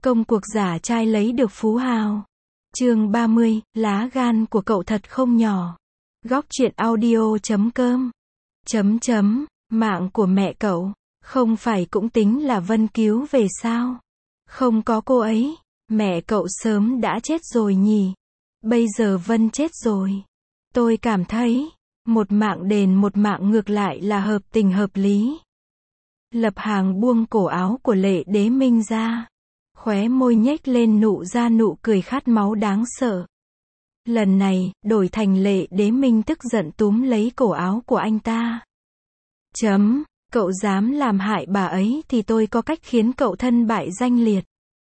Công cuộc giả trai lấy được phú hào. Chương 30, lá gan của cậu thật không nhỏ. Góc truyện audio.com. Mạng của mẹ cậu, không phải cũng tính là Vân cứu về sao? Không có cô ấy, mẹ cậu sớm đã chết rồi nhỉ? Bây giờ Vân chết rồi. Tôi cảm thấy, một mạng đền một mạng ngược lại là hợp tình hợp lý. Lập Hàng buông cổ áo của Lệ Đế Minh ra. Khóe môi nhếch lên nụ ra nụ cười khát máu đáng sợ. Lần này, đổi thành Lệ Đế Minh tức giận túm lấy cổ áo của anh ta. Cậu dám làm hại bà ấy thì tôi có cách khiến cậu thân bại danh liệt.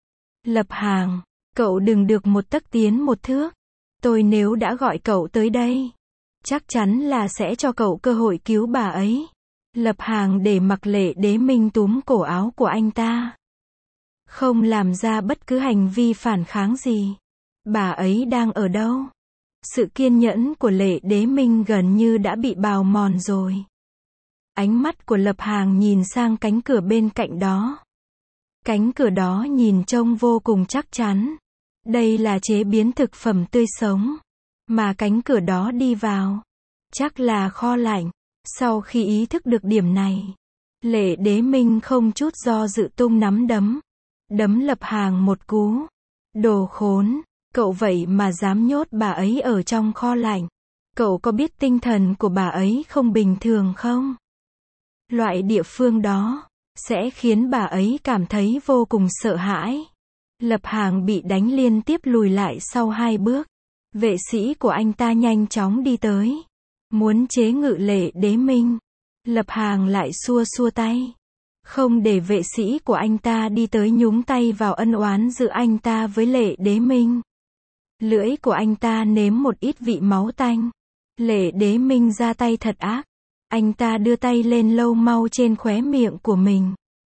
Lập Hàng, cậu đừng được một tấc tiến một thước. Tôi nếu đã gọi cậu tới đây, chắc chắn là sẽ cho cậu cơ hội cứu bà ấy. Lập Hàng để mặc Lệ Đế Minh túm cổ áo của anh ta. Không làm ra bất cứ hành vi phản kháng gì. Bà ấy đang ở đâu? Sự kiên nhẫn của Lệ Đế Minh gần như đã bị bào mòn rồi. Ánh mắt của Lập Hàng nhìn sang cánh cửa bên cạnh đó. Cánh cửa đó nhìn trông vô cùng chắc chắn. Đây là chế biến thực phẩm tươi sống. Mà cánh cửa đó đi vào, chắc là kho lạnh. Sau khi ý thức được điểm này, Lệ Đế Minh không chút do dự tung nắm đấm. Đấm Lập Hàng một cú. Đồ khốn, cậu vậy mà dám nhốt bà ấy ở trong kho lạnh. Cậu có biết tinh thần của bà ấy không bình thường không? Loại địa phương đó sẽ khiến bà ấy cảm thấy vô cùng sợ hãi. Lập Hàng bị đánh liên tiếp lùi lại sau 2 bước. Vệ sĩ của anh ta nhanh chóng đi tới, muốn chế ngự Lệ Đế Minh. Lập Hàng lại xua xua tay, không để vệ sĩ của anh ta đi tới nhúng tay vào ân oán giữa anh ta với Lệ Đế Minh. Lưỡi của anh ta nếm một ít vị máu tanh. Lệ Đế Minh ra tay thật ác. Anh ta đưa tay lên lau mau trên khóe miệng của mình.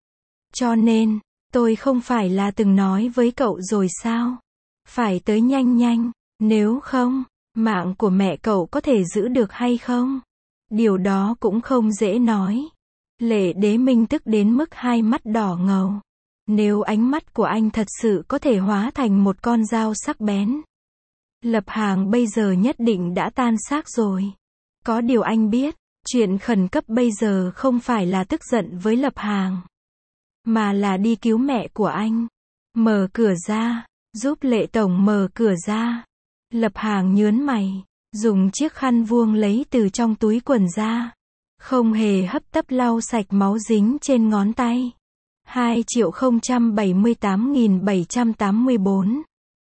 Cho nên, tôi không phải là từng nói với cậu rồi sao? Phải tới nhanh nhanh, nếu không, mạng của mẹ cậu có thể giữ được hay không? Điều đó cũng không dễ nói. Lệ Đế Minh tức đến mức 2 mắt đỏ ngầu. Nếu ánh mắt của anh thật sự có thể hóa thành một con dao sắc bén, Lập Hàng bây giờ nhất định đã tan xác rồi. Có điều anh biết, chuyện khẩn cấp bây giờ không phải là tức giận với Lập Hàng, mà là đi cứu mẹ của anh. Mở cửa ra, giúp Lệ Tổng mở cửa ra. Lập Hàng nhớn mày, dùng chiếc khăn vuông lấy từ trong túi quần ra. Không hề hấp tấp lau sạch máu dính trên ngón tay. 2.078.784.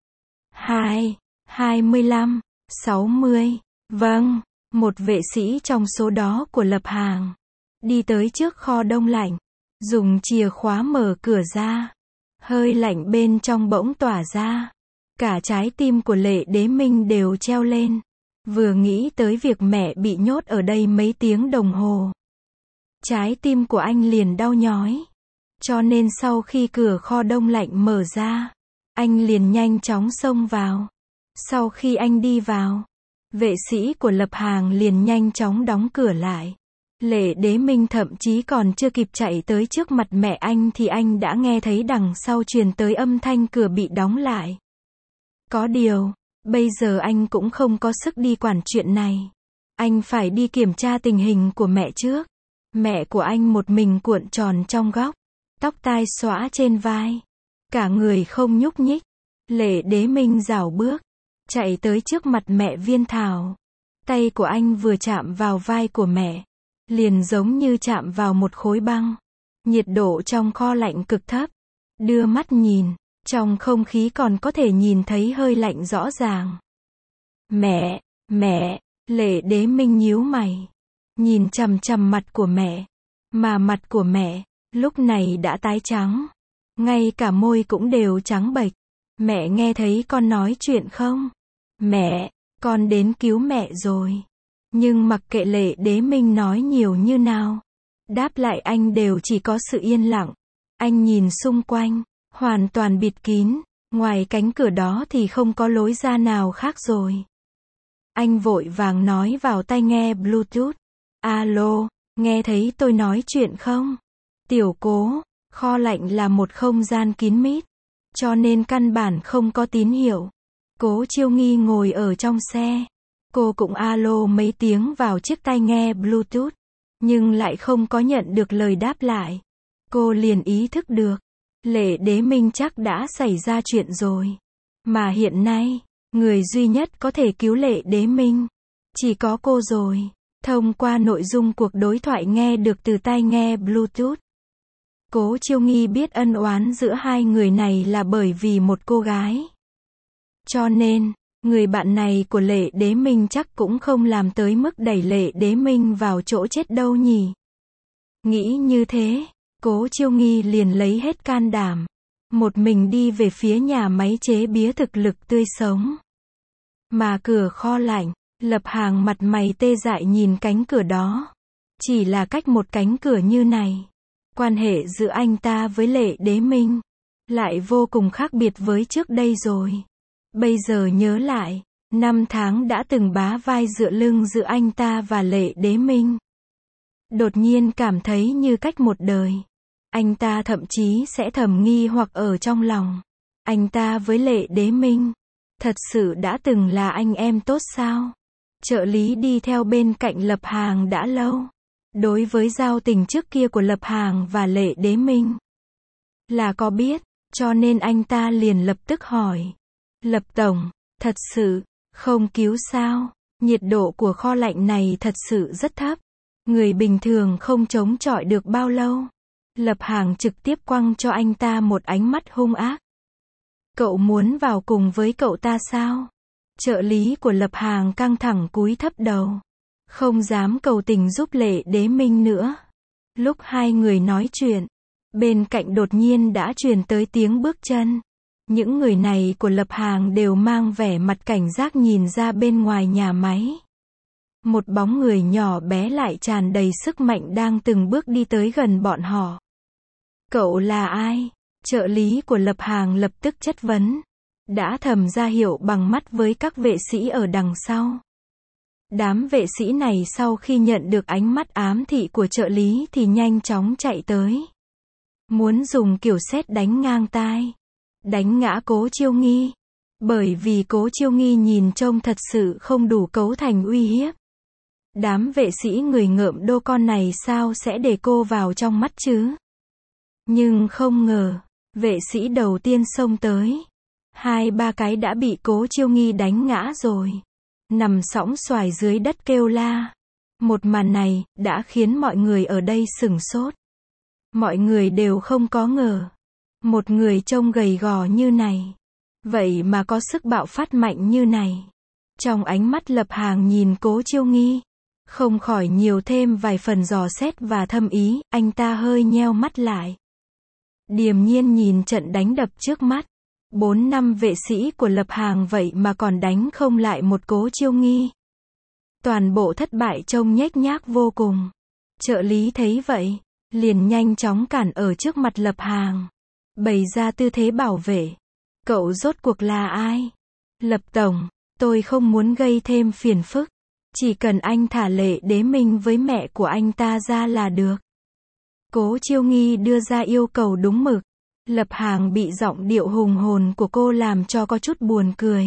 25, 60. Vâng, một vệ sĩ trong số đó của Lập Hàng đi tới trước kho đông lạnh, dùng chìa khóa mở cửa ra. Hơi lạnh bên trong bỗng tỏa ra. Cả trái tim của Lệ Đế Minh đều treo lên. Vừa nghĩ tới việc mẹ bị nhốt ở đây mấy tiếng đồng hồ, trái tim của anh liền đau nhói. Cho nên sau khi cửa kho đông lạnh mở ra, anh liền nhanh chóng xông vào. Sau khi anh đi vào, vệ sĩ của Lập Hàng liền nhanh chóng đóng cửa lại. Lệ Đế Minh thậm chí còn chưa kịp chạy tới trước mặt mẹ anh thì anh đã nghe thấy đằng sau truyền tới âm thanh cửa bị đóng lại. Có điều, bây giờ anh cũng không có sức đi quản chuyện này. Anh phải đi kiểm tra tình hình của mẹ trước. Mẹ của anh một mình cuộn tròn trong góc, tóc tai xõa trên vai, cả người không nhúc nhích. Lệ Đế Minh rảo bước, chạy tới trước mặt mẹ Viên Thảo. Tay của anh vừa chạm vào vai của mẹ, liền giống như chạm vào một khối băng. Nhiệt độ trong kho lạnh cực thấp. Đưa mắt nhìn, trong không khí còn có thể nhìn thấy hơi lạnh rõ ràng. Mẹ, Lệ Đế Minh nhíu mày, nhìn chằm chằm mặt của mẹ. Mà mặt của mẹ, lúc này đã tái trắng. Ngay cả môi cũng đều trắng bệch. Mẹ nghe thấy con nói chuyện không? Mẹ, con đến cứu mẹ rồi. Nhưng mặc kệ Lệ Đế Minh nói nhiều như nào, đáp lại anh đều chỉ có sự yên lặng. Anh nhìn xung quanh, hoàn toàn bịt kín. Ngoài cánh cửa đó thì không có lối ra nào khác rồi. Anh vội vàng nói vào tai nghe Bluetooth. Alo, nghe thấy tôi nói chuyện không? Tiểu Cố, kho lạnh là một không gian kín mít. cho nên căn bản không có tín hiệu. Cố Chiêu Nghi ngồi ở trong xe. Cô cũng alo mấy tiếng vào chiếc tai nghe Bluetooth, nhưng lại không có nhận được lời đáp lại. Cô liền ý thức được, Lệ Đế Minh chắc đã xảy ra chuyện rồi. Mà hiện nay, người duy nhất có thể cứu Lệ Đế Minh, chỉ có cô rồi. Thông qua nội dung cuộc đối thoại nghe được từ tai nghe Bluetooth, Cố Chiêu Nghi biết ân oán giữa hai người này là bởi vì một cô gái. Cho nên, người bạn này của Lệ Đế Minh chắc cũng không làm tới mức đẩy Lệ Đế Minh vào chỗ chết đâu nhỉ. Nghĩ như thế, Cố Chiêu Nghi liền lấy hết can đảm, một mình đi về phía nhà máy chế bía thực lực tươi sống. Mà cửa kho lạnh, Lập Hàng mặt mày tê dại nhìn cánh cửa đó. Chỉ là cách một cánh cửa như này, quan hệ giữa anh ta với Lệ Đế Minh lại vô cùng khác biệt với trước đây rồi. Bây giờ nhớ lại, 5 tháng đã từng bá vai dựa lưng giữa anh ta và Lệ Đế Minh, đột nhiên cảm thấy như cách một đời. Anh ta thậm chí sẽ thầm nghi hoặc ở trong lòng, anh ta với Lệ Đế Minh thật sự đã từng là anh em tốt sao? Trợ lý đi theo bên cạnh Lập Hàng đã lâu. Đối với giao tình trước kia của Lập Hàng và Lệ Đế Minh là có biết, cho nên anh ta liền lập tức hỏi. Lập Tổng, thật sự không cứu sao? Nhiệt độ của kho lạnh này thật sự rất thấp. Người bình thường không chống chọi được bao lâu. Lập Hàng trực tiếp quăng cho anh ta một ánh mắt hung ác. Cậu muốn vào cùng với cậu ta sao? Trợ lý của Lập Hàng căng thẳng cúi thấp đầu, không dám cầu tình giúp Lệ Đế Minh nữa. Lúc hai người nói chuyện, bên cạnh đột nhiên đã truyền tới tiếng bước chân. Những người này của Lập Hàng đều mang vẻ mặt cảnh giác nhìn ra bên ngoài nhà máy. Một bóng người nhỏ bé lại tràn đầy sức mạnh đang từng bước đi tới gần bọn họ. Cậu là ai? Trợ lý của Lập Hàng lập tức chất vấn. Đã thầm ra hiệu bằng mắt với các vệ sĩ ở đằng sau. Đám vệ sĩ này sau khi nhận được ánh mắt ám thị của trợ lý thì nhanh chóng chạy tới. Muốn dùng kiểu sét đánh ngang tai, đánh ngã Cố Chiêu Nghi. Bởi vì Cố Chiêu Nghi nhìn trông thật sự không đủ cấu thành uy hiếp. Đám vệ sĩ người ngợm đô con này sao sẽ để cô vào trong mắt chứ? Nhưng không ngờ, vệ sĩ đầu tiên xông tới. 2-3 cái đã bị Cố Chiêu Nghi đánh ngã rồi. Nằm sõng soài dưới đất kêu la. Một màn này, đã khiến mọi người ở đây sửng sốt. Mọi người đều không có ngờ. Một người trông gầy gò như này, vậy mà có sức bạo phát mạnh như này. Trong ánh mắt Lập Hàng nhìn Cố Chiêu Nghi, không khỏi nhiều thêm vài phần dò xét và thâm ý, anh ta hơi nheo mắt lại. Điềm nhiên nhìn trận đánh đập trước mắt. 4-5 vệ sĩ của Lập Hàng vậy mà còn đánh không lại một Cố Chiêu Nghi. Toàn bộ thất bại trông nhếch nhác vô cùng. Trợ lý thấy vậy, liền nhanh chóng cản ở trước mặt Lập Hàng, bày ra tư thế bảo vệ. Cậu rốt cuộc là ai? Lập Tổng, tôi không muốn gây thêm phiền phức. Chỉ cần anh thả Lệ Đế Minh với mẹ của anh ta ra là được. Cố Chiêu Nghi đưa ra yêu cầu đúng mực. Lập Hàng bị giọng điệu hùng hồn của cô làm cho có chút buồn cười.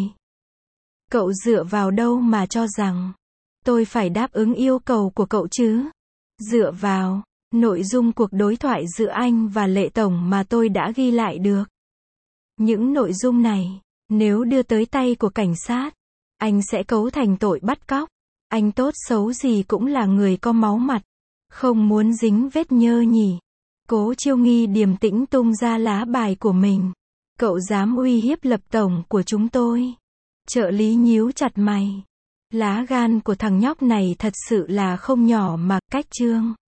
Cậu dựa vào đâu mà cho rằng tôi phải đáp ứng yêu cầu của cậu chứ? Dựa vào nội dung cuộc đối thoại giữa anh và Lệ Tổng mà tôi đã ghi lại được. Những nội dung này, nếu đưa tới tay của cảnh sát, anh sẽ cấu thành tội bắt cóc. Anh tốt xấu gì cũng là người có máu mặt, không muốn dính vết nhơ nhỉ. Cố Chiêu Nghi điềm tĩnh tung ra lá bài của mình. Cậu dám uy hiếp Lập Tổng của chúng tôi? Trợ lý nhíu chặt mày. Lá gan của thằng nhóc này thật sự là không nhỏ mà. Cách chương